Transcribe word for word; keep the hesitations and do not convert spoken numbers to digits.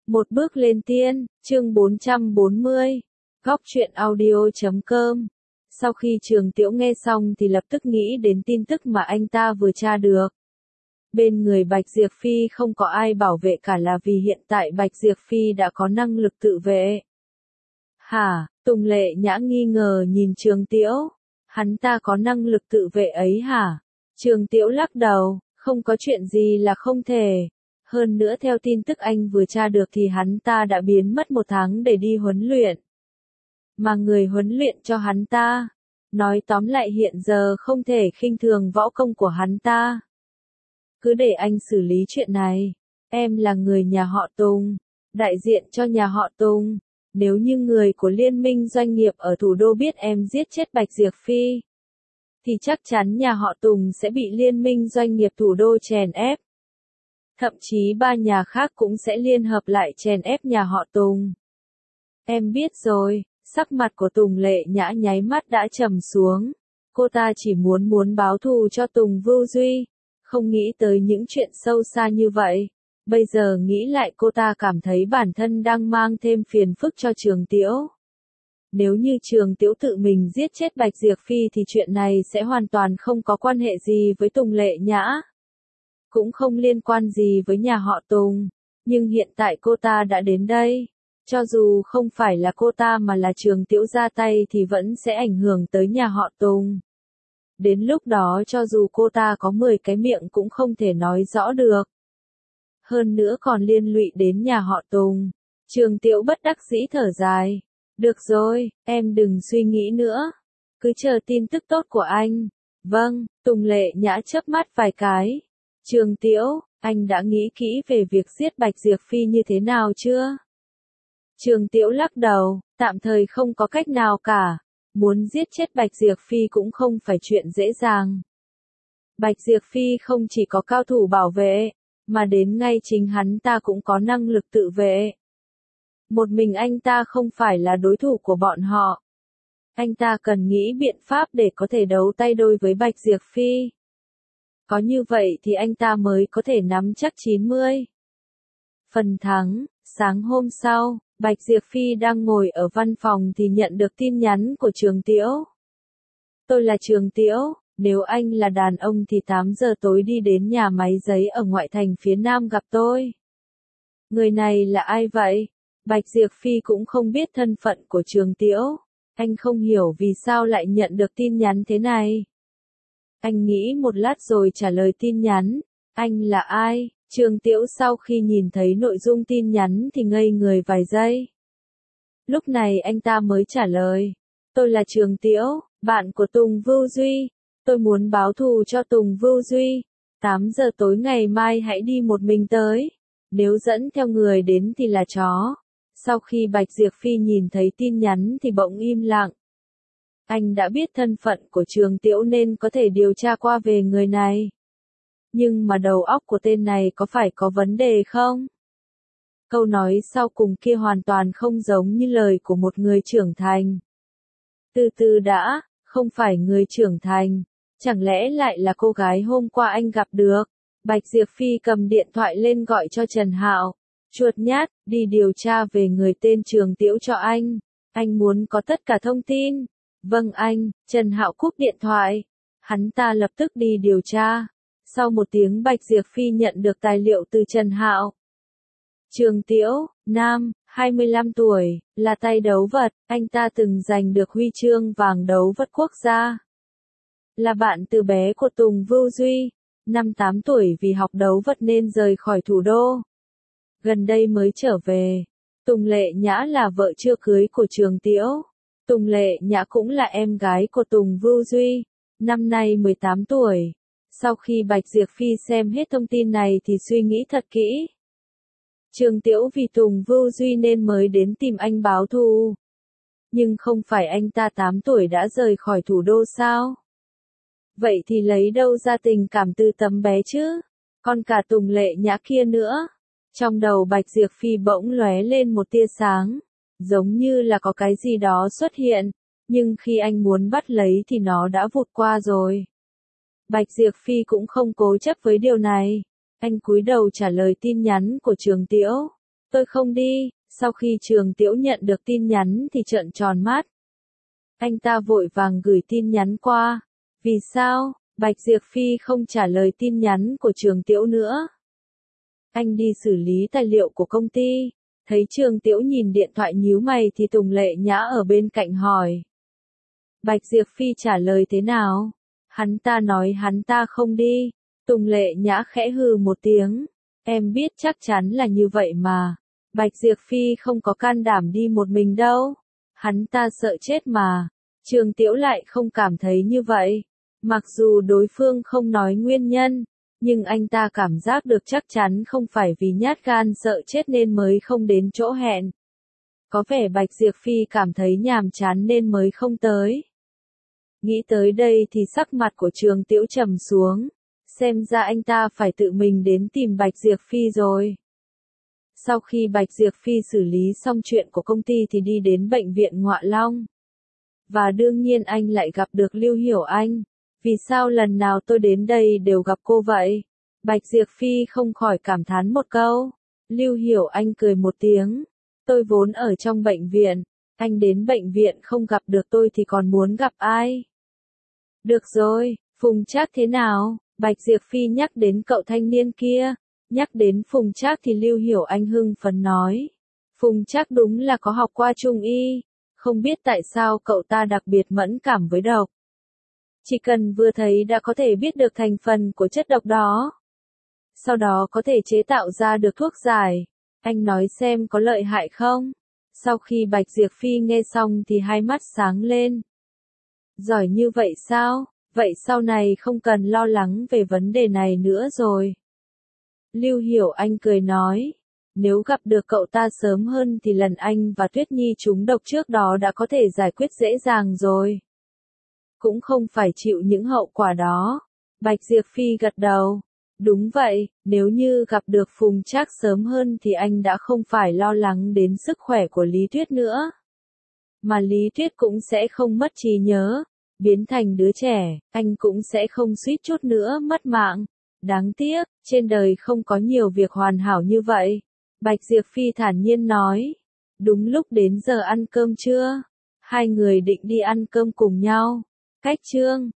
Một bước lên tiên, chương bốn trăm bốn mươi. Góc truyện audio chấm com. Sau khi Trường Tiễu nghe xong thì lập tức nghĩ đến tin tức mà anh ta vừa tra được. Bên người Bạch Diệp Phi không có ai bảo vệ cả là vì hiện tại Bạch Diệp Phi đã có năng lực tự vệ. Hả? Tùng Lệ Nhã nghi ngờ nhìn Trường Tiễu. Hắn ta có năng lực tự vệ ấy hả? Trường Tiễu lắc đầu, không có chuyện gì là không thể. Hơn nữa theo tin tức anh vừa tra được thì hắn ta đã biến mất một tháng để đi huấn luyện. Mà người huấn luyện cho hắn ta, nói tóm lại hiện giờ không thể khinh thường võ công của hắn ta. Cứ để anh xử lý chuyện này. Em là người nhà họ Tùng, đại diện cho nhà họ Tùng. Nếu như người của liên minh doanh nghiệp ở thủ đô biết em giết chết Bạch Diệp Phi, thì chắc chắn nhà họ Tùng sẽ bị liên minh doanh nghiệp thủ đô chèn ép. Thậm chí ba nhà khác cũng sẽ liên hợp lại chèn ép nhà họ Tùng. Em biết rồi, sắc mặt của Tùng Lệ Nhã nháy mắt đã trầm xuống. Cô ta chỉ muốn muốn báo thù cho Tùng Vưu Duy, không nghĩ tới những chuyện sâu xa như vậy. Bây giờ nghĩ lại cô ta cảm thấy bản thân đang mang thêm phiền phức cho Trường Tiễu. Nếu như Trường Tiễu tự mình giết chết Bạch Diệp Phi thì chuyện này sẽ hoàn toàn không có quan hệ gì với Tùng Lệ Nhã. Cũng không liên quan gì với nhà họ Tùng. Nhưng hiện tại cô ta đã đến đây. Cho dù không phải là cô ta mà là Trường Tiễu ra tay thì vẫn sẽ ảnh hưởng tới nhà họ Tùng. Đến lúc đó cho dù cô ta có mười cái miệng cũng không thể nói rõ được. Hơn nữa còn liên lụy đến nhà họ Tùng. Trường Tiễu bất đắc dĩ thở dài. Được rồi, em đừng suy nghĩ nữa. Cứ chờ tin tức tốt của anh. Vâng, Tùng Lệ Nhã chớp mắt vài cái. Trường Tiễu, anh đã nghĩ kỹ về việc giết Bạch Diệp Phi như thế nào chưa? Trường Tiễu lắc đầu, tạm thời không có cách nào cả. Muốn giết chết Bạch Diệp Phi cũng không phải chuyện dễ dàng. Bạch Diệp Phi không chỉ có cao thủ bảo vệ, mà đến ngay chính hắn ta cũng có năng lực tự vệ. Một mình anh ta không phải là đối thủ của bọn họ. Anh ta cần nghĩ biện pháp để có thể đấu tay đôi với Bạch Diệp Phi. Có như vậy thì anh ta mới có thể nắm chắc chín mươi phần thắng. Sáng hôm sau, Bạch Diệp Phi đang ngồi ở văn phòng thì nhận được tin nhắn của Trường Tiễu. Tôi là Trường Tiễu, nếu anh là đàn ông thì tám giờ tối đi đến nhà máy giấy ở ngoại thành phía Nam gặp tôi. Người này là ai vậy? Bạch Diệp Phi cũng không biết thân phận của Trường Tiễu. Anh không hiểu vì sao lại nhận được tin nhắn thế này. Anh nghĩ một lát rồi trả lời tin nhắn. Anh là ai? Trường Tiễu sau khi nhìn thấy nội dung tin nhắn thì ngây người vài giây. Lúc này anh ta mới trả lời. Tôi là Trường Tiễu, bạn của Tùng Vưu Duy. Tôi muốn báo thù cho Tùng Vưu Duy. tám giờ tối ngày mai hãy đi một mình tới. Nếu dẫn theo người đến thì là chó. Sau khi Bạch Diệp Phi nhìn thấy tin nhắn thì bỗng im lặng. Anh đã biết thân phận của Trường Tiễu nên có thể điều tra qua về người này. Nhưng mà đầu óc của tên này có phải có vấn đề không? Câu nói sau cùng kia hoàn toàn không giống như lời của một người trưởng thành. Từ từ đã, không phải người trưởng thành. Chẳng lẽ lại là cô gái hôm qua anh gặp được? Bạch Diệp Phi cầm điện thoại lên gọi cho Trần Hạo. Chuột nhát, đi điều tra về người tên Trường Tiễu cho anh. Anh muốn có tất cả thông tin. Vâng anh, Trần Hạo cúp điện thoại. Hắn ta lập tức đi điều tra. Sau một tiếng Bạch Diệp Phi nhận được tài liệu từ Trần Hạo. Trường Tiễu, nam, hai mươi lăm tuổi, là tay đấu vật, anh ta từng giành được huy chương vàng đấu vật quốc gia. Là bạn từ bé của Tùng Vưu Duy, năm tám tuổi vì học đấu vật nên rời khỏi thủ đô. Gần đây mới trở về. Tùng Lệ Nhã là vợ chưa cưới của Trường Tiễu. Tùng Lệ Nhã cũng là em gái của Tùng Vưu Duy, năm nay mười tám tuổi. Sau khi Bạch Diệp Phi xem hết thông tin này thì suy nghĩ thật kỹ. Trường Tiễu vì Tùng Vưu Duy nên mới đến tìm anh báo thù. Nhưng không phải anh ta tám tuổi đã rời khỏi thủ đô sao? Vậy thì lấy đâu ra tình cảm từ tấm bé chứ? Còn cả Tùng Lệ Nhã kia nữa. Trong đầu Bạch Diệp Phi bỗng lóe lên một tia sáng. Giống như là có cái gì đó xuất hiện. Nhưng khi anh muốn bắt lấy thì nó đã vụt qua rồi. Bạch Diệp Phi cũng không cố chấp với điều này. Anh cúi đầu trả lời tin nhắn của Trường Tiễu. Tôi không đi. Sau khi Trường Tiễu nhận được tin nhắn thì trợn tròn mắt. Anh ta vội vàng gửi tin nhắn qua. Vì sao? Bạch Diệp Phi không trả lời tin nhắn của Trường Tiễu nữa. Anh đi xử lý tài liệu của công ty. Thấy Trường Tiễu nhìn điện thoại nhíu mày thì Tùng Lệ Nhã ở bên cạnh hỏi. Bạch Diệp Phi trả lời thế nào? Hắn ta nói hắn ta không đi. Tùng Lệ Nhã khẽ hừ một tiếng. Em biết chắc chắn là như vậy mà. Bạch Diệp Phi không có can đảm đi một mình đâu. Hắn ta sợ chết mà. Trường Tiễu lại không cảm thấy như vậy. Mặc dù đối phương không nói nguyên nhân, nhưng anh ta cảm giác được chắc chắn không phải vì nhát gan sợ chết nên mới không đến chỗ hẹn. Có vẻ Bạch Diệp Phi cảm thấy nhàm chán nên mới không tới. Nghĩ tới đây thì sắc mặt của Trường Tiễu trầm xuống. Xem ra anh ta phải tự mình đến tìm Bạch Diệp Phi rồi. Sau khi Bạch Diệp Phi xử lý xong chuyện của công ty thì đi đến bệnh viện Ngọa Long. Và đương nhiên anh lại gặp được Lưu Hiểu Anh. Vì sao lần nào tôi đến đây đều gặp cô vậy? Bạch Diệp Phi không khỏi cảm thán một câu. Lưu Hiểu Anh cười một tiếng. Tôi vốn ở trong bệnh viện. Anh đến bệnh viện không gặp được tôi thì còn muốn gặp ai? Được rồi, Phùng Trác thế nào? Bạch Diệp Phi nhắc đến cậu thanh niên kia. Nhắc đến Phùng Trác thì Lưu Hiểu Anh hưng phấn nói. Phùng Trác đúng là có học qua Trung y. Không biết tại sao cậu ta đặc biệt mẫn cảm với độc. Chỉ cần vừa thấy đã có thể biết được thành phần của chất độc đó. Sau đó có thể chế tạo ra được thuốc giải. Anh nói xem có lợi hại không? Sau khi Bạch Diệp Phi nghe xong thì hai mắt sáng lên. Giỏi như vậy sao? Vậy sau này không cần lo lắng về vấn đề này nữa rồi. Lưu Hiểu Anh cười nói. Nếu gặp được cậu ta sớm hơn thì lần anh và Tuyết Nhi trúng độc trước đó đã có thể giải quyết dễ dàng rồi. Cũng không phải chịu những hậu quả đó. Bạch Diệp Phi gật đầu. Đúng vậy, nếu như gặp được Phùng Trác sớm hơn thì anh đã không phải lo lắng đến sức khỏe của Lý Tuyết nữa. Mà Lý Tuyết cũng sẽ không mất trí nhớ, biến thành đứa trẻ, anh cũng sẽ không suýt chút nữa mất mạng. Đáng tiếc, trên đời không có nhiều việc hoàn hảo như vậy. Bạch Diệp Phi thản nhiên nói. Đúng lúc đến giờ ăn cơm trưa. Hai người định đi ăn cơm cùng nhau. Cách chương